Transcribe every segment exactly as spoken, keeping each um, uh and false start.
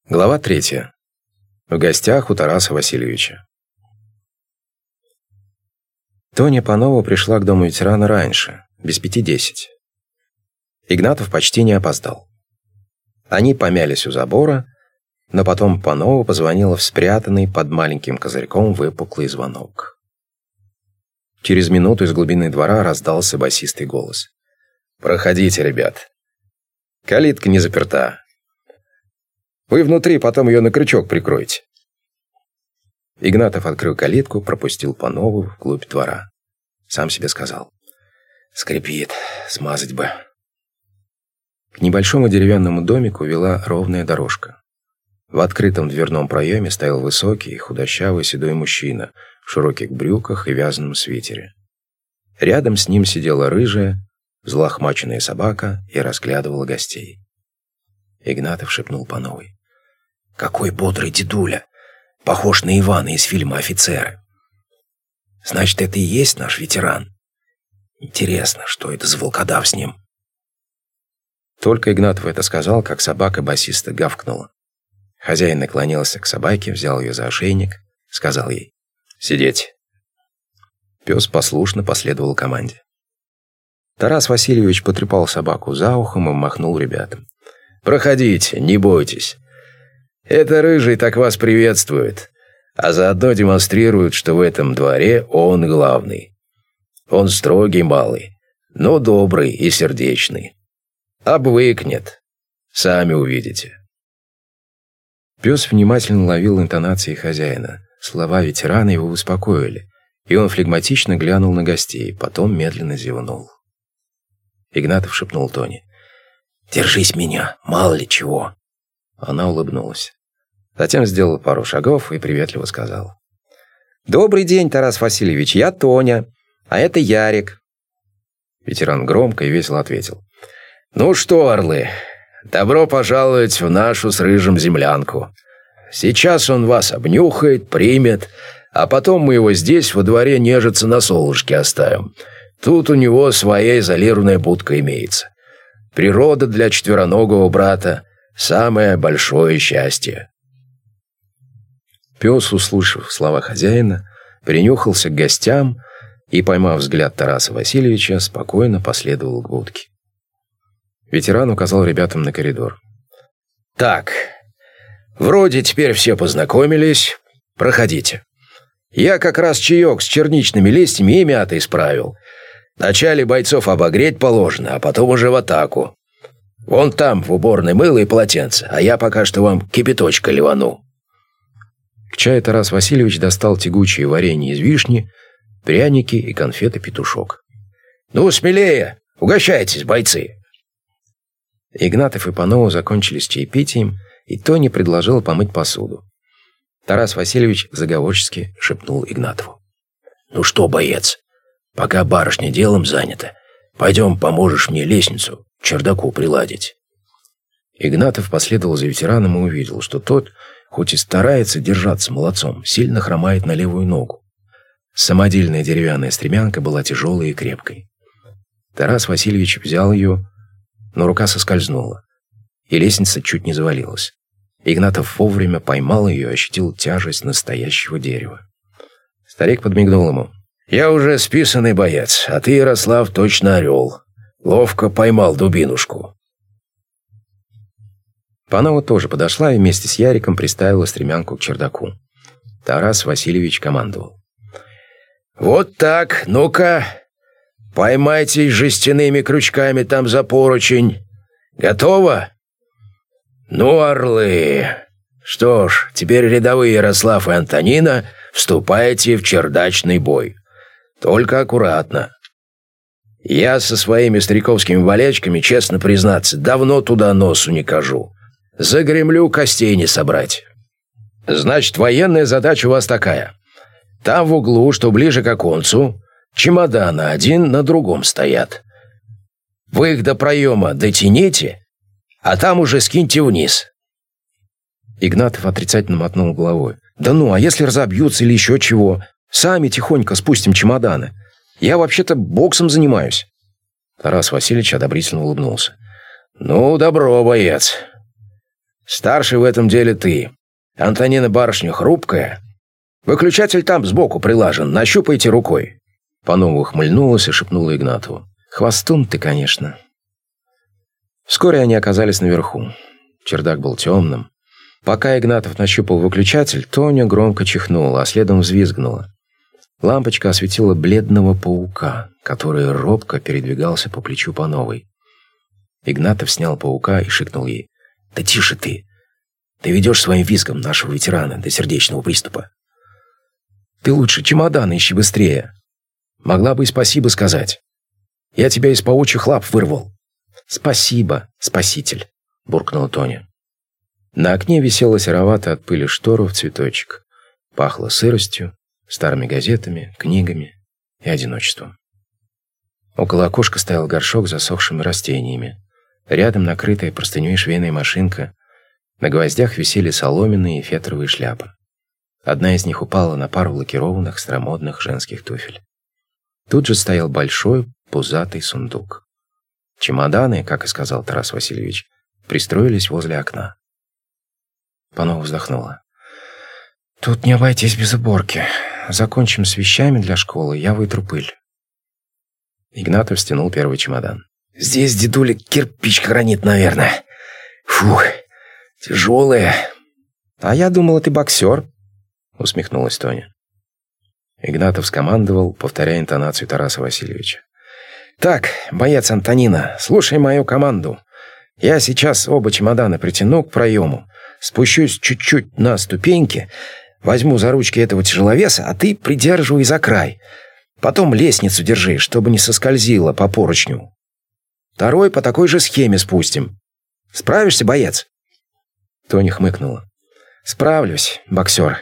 Глава третья. В гостях у Тараса Васильевича. Тоня Панова пришла к дому ветерана раньше, без пяти десять. Игнатов почти не опоздал. Они помялись у забора, но потом Панова позвонила в спрятанный под маленьким козырьком выпуклый звонок. Через минуту из глубины двора раздался басистый голос. «Проходите, ребят. Калитка не заперта. Вы внутри, потом ее на крючок прикройте». Игнатов открыл калитку, пропустил Панову вглубь двора. Сам себе сказал: «Скрипит, смазать бы». К небольшому деревянному домику вела ровная дорожка. В открытом дверном проеме стоял высокий, худощавый седой мужчина в широких брюках и вязаном свитере. Рядом с ним сидела рыжая, взлохмаченная собака и разглядывала гостей. Игнатов шепнул Пановой: «Какой бодрый дедуля! Похож на Ивана из фильма «Офицеры». Значит, это и есть наш ветеран? Интересно, что это за волкодав с ним?» Только Игнатов это сказал, как собака басисто гавкнула. Хозяин наклонился к собаке, взял ее за ошейник, сказал ей: «Сидеть». Пес послушно последовал команде. Тарас Васильевич потрепал собаку за ухом и махнул ребятам: «Проходите, не бойтесь. Это Рыжий так вас приветствует, а заодно демонстрирует, что в этом дворе он главный. Он строгий малый, но добрый и сердечный. Обвыкнет. Сами увидите». Пес внимательно ловил интонации хозяина. Слова ветерана его успокоили, и он флегматично глянул на гостей, потом медленно зевнул. Игнатов шепнул Тоне: «Держись меня, мало ли чего». Она улыбнулась. Затем сделала пару шагов и приветливо сказала: «Добрый день, Тарас Васильевич, я Тоня, а это Ярик». Ветеран громко и весело ответил: «Ну что, орлы, добро пожаловать в нашу с Рыжим землянку. Сейчас он вас обнюхает, примет, а потом мы его здесь во дворе нежиться на солнышке оставим. Тут у него своя изолированная будка имеется. Природа для четвероногого брата – самое большое счастье». Пес, услышав слова хозяина, принюхался к гостям и, поймав взгляд Тараса Васильевича, спокойно последовал к будке. Ветеран указал ребятам на коридор. «Так, вроде теперь все познакомились. Проходите. Я как раз чаек с черничными листьями и мятой справил. Вначале бойцов обогреть положено, а потом уже в атаку. Вон там в уборной мыло и полотенце, а я пока что вам кипяточка ливану». К чаю Тарас Васильевич достал тягучее варенье из вишни, пряники и конфеты-петушок. «Ну, смелее! Угощайтесь, бойцы!» Игнатов и Панова закончили с чаепитием, и Тони предложил помыть посуду. Тарас Васильевич заговорчески шепнул Игнатову: «Ну что, боец, пока барышня делом занята, пойдем поможешь мне лестницу к чердаку приладить». Игнатов последовал за ветераном и увидел, что тот, хоть и старается держаться молодцом, сильно хромает на левую ногу. Самодельная деревянная стремянка была тяжелой и крепкой. Тарас Васильевич взял ее, но рука соскользнула, и лестница чуть не завалилась. Игнатов вовремя поймал ее и ощутил тяжесть настоящего дерева. Старик подмигнул ему: «Я уже списанный боец, а ты, Ярослав, точно орел. Ловко поймал дубинушку». Панова тоже подошла и вместе с Яриком приставила стремянку к чердаку. Тарас Васильевич командовал: «Вот так, ну-ка, поймайтесь жестяными крючками там за поручень. Готово? Ну, орлы. Что ж, теперь рядовые Ярослав и Антонина вступаете в чердачный бой. Только аккуратно. Я со своими стариковскими болячками, честно признаться, давно туда носу не кажу. Загремлю, костей не собрать. Значит, военная задача у вас такая. Там в углу, что ближе к оконцу, чемоданы один на другом стоят. Вы их до проема дотяните, а там уже скиньте вниз». Игнатов отрицательно мотнул головой: «Да ну, а если разобьются или еще чего? Сами тихонько спустим чемоданы. Я вообще-то боксом занимаюсь». Тарас Васильевич одобрительно улыбнулся. «Ну, добро, боец. Старший в этом деле ты. Антонина барышня хрупкая. Выключатель там сбоку прилажен, нащупайте рукой». Панова ухмыльнулась и шепнула Игнатову: «Хвостун ты, конечно». Вскоре они оказались наверху. Чердак был темным. Пока Игнатов нащупал выключатель, Тоня громко чихнула, а следом взвизгнула. Лампочка осветила бледного паука, который робко передвигался по плечу Пановой. Игнатов снял паука и шикнул ей: «Да тише ты! Ты ведешь своим визгом нашего ветерана до сердечного приступа. Ты лучше чемодан ищи быстрее. Могла бы и спасибо сказать. Я тебя из паучьих лап вырвал». «Спасибо, спаситель», — буркнула Тоня. На окне висела сероватая от пыли штора в цветочек. Пахло сыростью, старыми газетами, книгами и одиночеством. Около окошка стоял горшок с засохшими растениями. Рядом накрытая простыней швейная машинка. На гвоздях висели соломенные и фетровые шляпы. Одна из них упала на пару лакированных старомодных женских туфель. Тут же стоял большой пузатый сундук. Чемоданы, как и сказал Тарас Васильевич, пристроились возле окна. Панова вздохнула. «Тут не обойтись без уборки. Закончим с вещами для школы, я вытру пыль». Игнатов стянул первый чемодан. «Здесь дедуля кирпич хранит, наверное. Фух, тяжелая». «А я думала, ты боксер», — усмехнулась Тоня. Игнатов скомандовал, повторяя интонацию Тараса Васильевича: «Так, боец Антонина, слушай мою команду. Я сейчас оба чемодана притяну к проему, спущусь чуть-чуть на ступеньки, возьму за ручки этого тяжеловеса, а ты придерживай за край. Потом лестницу держи, чтобы не соскользила по поручню. Второй по такой же схеме спустим. Справишься, боец?» Тоня хмыкнула. «Справлюсь, боксер».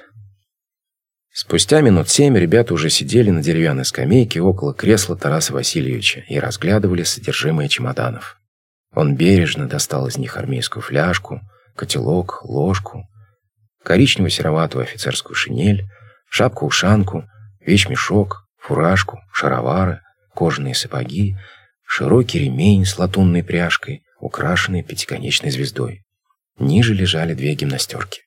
Спустя минут семь ребята уже сидели на деревянной скамейке около кресла Тараса Васильевича и разглядывали содержимое чемоданов. Он бережно достал из них армейскую фляжку, котелок, ложку, коричнево-сероватую офицерскую шинель, шапку-ушанку, вещмешок, фуражку, шаровары, кожаные сапоги, широкий ремень с латунной пряжкой, украшенный пятиконечной звездой. Ниже лежали две гимнастерки.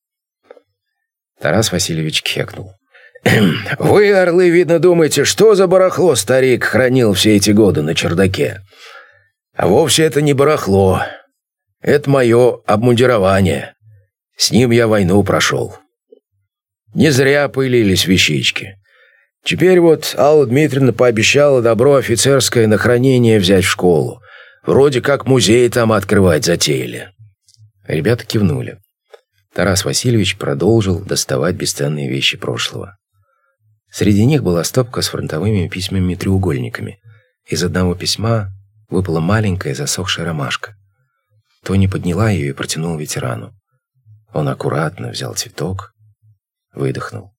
Тарас Васильевич кхекнул. «Вы, орлы, видно, думаете, что за барахло старик хранил все эти годы на чердаке? А вовсе это не барахло. Это мое обмундирование. С ним я войну прошел. Не зря пылились вещички. Теперь вот Алла Дмитриевна пообещала добро офицерское на хранение взять в школу. Вроде как музей там открывать затеяли». Ребята кивнули. Тарас Васильевич продолжил доставать бесценные вещи прошлого. Среди них была стопка с фронтовыми письмами-треугольниками. Из одного письма выпала маленькая засохшая ромашка. Тоня подняла ее и протянула ветерану. Он аккуратно взял цветок, выдохнул.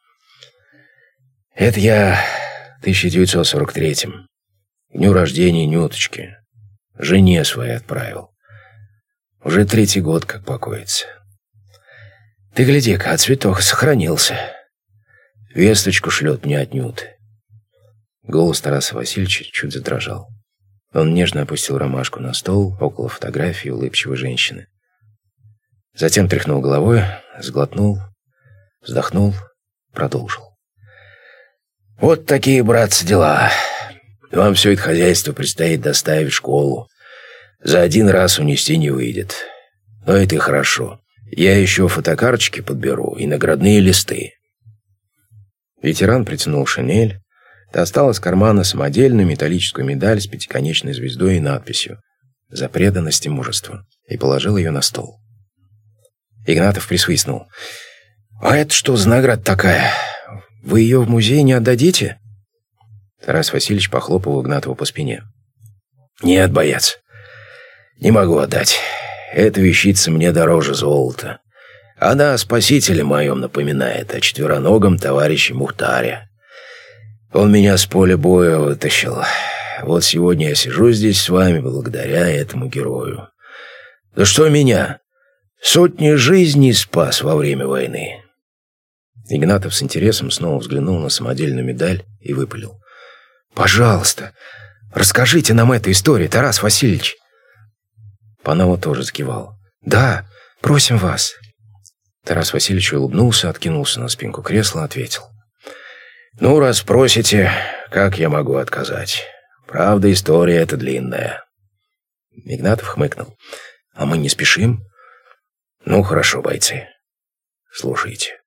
«Это я в тысяча девятьсот сорок третьем, к дню рождения Нюточки, жене своей отправил. Уже третий год как покоится. Ты гляди-ка, а цветок сохранился. Весточку шлет мне от Нюты». Голос Тараса Васильевича чуть задрожал. Он нежно опустил ромашку на стол около фотографии улыбчивой женщины. Затем тряхнул головой, сглотнул, вздохнул, продолжил. «Вот такие, братцы, дела. Вам все это хозяйство предстоит доставить в школу. За один раз унести не выйдет. Но это и хорошо. Я еще фотокарточки подберу и наградные листы». Ветеран притянул шинель, достал из кармана самодельную металлическую медаль с пятиконечной звездой и надписью «За преданность и мужество» и положил ее на стол. Игнатов присвистнул. «А это что за награда такая? Вы ее в музей не отдадите?» Тарас Васильевич похлопал Игнатова по спине. «Нет, боец, не могу отдать. Эта вещица мне дороже золота. Она о спасителе моем напоминает, о четвероногом товарище Мухтаре. Он меня с поля боя вытащил. Вот сегодня я сижу здесь с вами благодаря этому герою. Да что меня? Сотни жизней спас во время войны». Игнатов с интересом снова взглянул на самодельную медаль и выпалил: «Пожалуйста, расскажите нам эту историю, Тарас Васильевич». Панова тоже закивала. «Да, Просим вас». Тарас Васильевич улыбнулся, откинулся на спинку кресла, ответил. «Ну, раз просите, как я могу отказать? Правда, история эта длинная». Игнатов хмыкнул. «А мы не спешим?» «Ну, хорошо, бойцы. Слушайте.